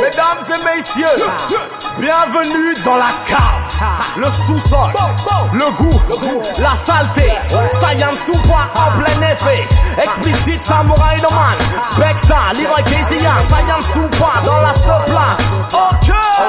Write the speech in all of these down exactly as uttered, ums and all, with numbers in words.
Mesdames et messieurs, bienvenue dans la cave, le sous-sol, le gouffre, la saleté, Saiyan Super en plein effet, explicite Samouraï no man, Specta, Leroy Kezia, Saiyan Super dans la seule place. Ok,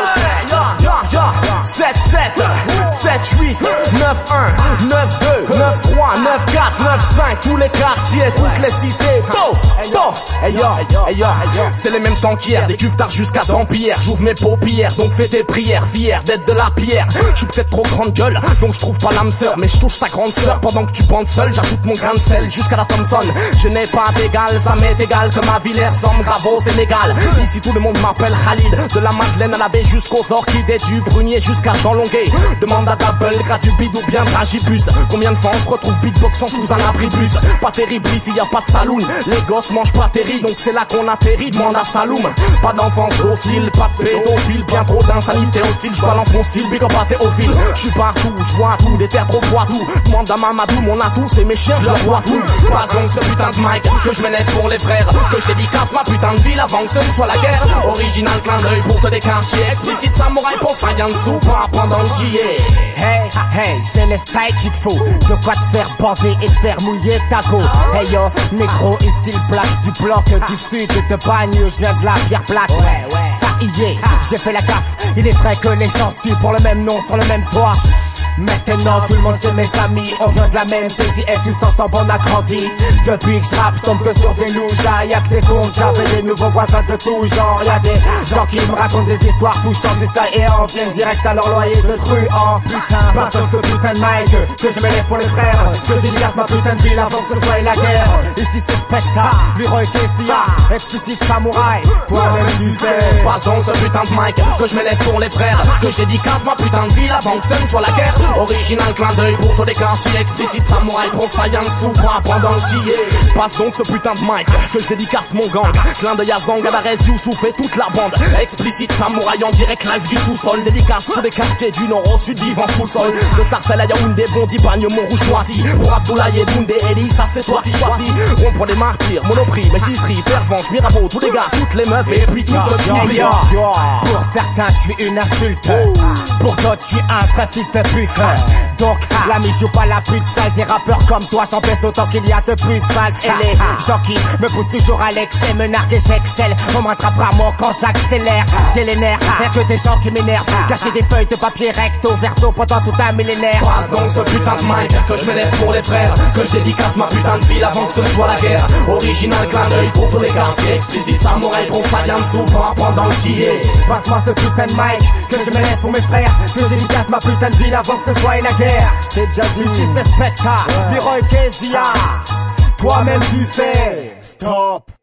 ya, ya, ya, sept sept, sept huit, neuf un, neuf deux, neuf trois, neuf quatre, neuf cinq, tous les quartiers, toutes les cités. Bo, bo, hey yo, hey yo, c'est les mêmes temps qu'hier, des cuves tard jusqu'à Dampierre. J'ouvre mes paupières, donc fais tes prières, fier d'être de la pierre. Je suis peut-être trop grande gueule, donc je trouve pas l'âme sœur, mais je touche ta grande sœur pendant que tu bandes seul. J'ajoute mon grain de sel jusqu'à la Thompson. Je n'ai pas d'égal, ça m'est égal que ma ville ressemble Gravo, Sénégal. Ici tout le monde m'appelle Khalid, de la Madeleine à la baie jusqu'aux orchidées, du Brunier jusqu'à Jean Longuet. Demande à Double, gradu bide ou bien Dragibus. Combien de fois on se retrouve beatboxant sous un abri de bus? Pas terrible ici, y a pas de saloon. Les gosses mangent pas terri, donc c'est là qu'on atterrit. Demande à Saloum. Pas d'enfance docile, pas de pédophile, bien trop d'insanité hostile. J'balance mon style, big up à Théophile. J'suis partout, j'vois tout, des terres trop froides tout. Demande à Mamadou, mon atout, c'est mes chiens, j'leur vois tout. Pas donc ce putain de mic que je m'élève pour les frères, que je dédicace ma putain de ville avant que ce ne soit la guerre. Original clin d'œil pour te des quartiers, explicite samouraï pour Saiyan Super pendant le J A. Hey, hey, c'est les styles qu'il te faut, de quoi te faire bander et te faire mouiller ta go. Hey yo, négro, ici le black du bloc du sud de Bagne, je viens de la pierre plate. Ouais, ouais. Ça y est, j'ai fait la gaffe, il est vrai que les gens se tuent pour le même nom sur le même toit. Maintenant tout le monde c'est mes amis, on vient de la même pays et tous ensemble on a grandi. Depuis que je rappe, je tombe que sur des loujas, y'a que des comptes, j'avais des nouveaux voisins de tout genre. Y'a des gens qui me racontent des histoires touchantes, des styles et en viennent direct à leur loyer de truands. Putain, parce que ce putain de mic, que je m'élève pour les frères, que je dédicace ma putain de ville avant que ce soit la guerre. Ici c'est Specta, Leroy Kezia, explicite samouraï, toi-même tu sais. Passe donc ce putain de mic, que je m'élève pour les frères, que je dédicace ma putain de ville avant que ce ne soit la guerre. Original clin d'œil pour tous les quartiers, explicite samouraï pour Saiyan Super pendant le J A. Passe donc ce putain de mic, que je dédicace mon gang, clin d'œil à Zang, à Darès, Youssouf et toute la bande. Explicite samouraï en direct live du sous-sol, dédicace tous les quartiers du nord au sud vivant sous le sol. De Sarcelles à Yaoundé, Bondy, Bagne, Montrouge, Noisy. Pour Abdoulaye et Boundé, Elie, ça c'est toi qui choisis. On prend des martyrs, Monoprix, Mégisserie, Pervenche, Mirabeau, tous les gars, toutes les meufs et puis tous ceux qui oublient. Pour certains je suis une insulte, pour d'autres je suis un vrai fils de pute. Donc l'ami joue pas la pute sale, des rappeurs comme toi j'en baisse autant qu'il y a de plus face. Et les gens qui me poussent toujours à l'excès me narguent et j'excelle. On m'attrapera moi quand j'accélère. J'ai les nerfs, rien que des gens qui m'énervent. Cacher des feuilles de papier recto verso pendant tout un millénaire. Passe donc ce putain de mic, que je m'élève pour les frères, que je dédicace ma putain de ville avant que ce soit la guerre. Original clin d'œil pour tous les quartiers, explicite samouraï pour Saiyan Super pendant le J A. Passe-moi ce putain de mic, que je m'élève pour mes frères, que je dédicace ma putain de ville avant que ce soit la guerre. J't'ai déjà dit, ici c'est Specta, Leroy Kezia, toi-même tu sais. Stop.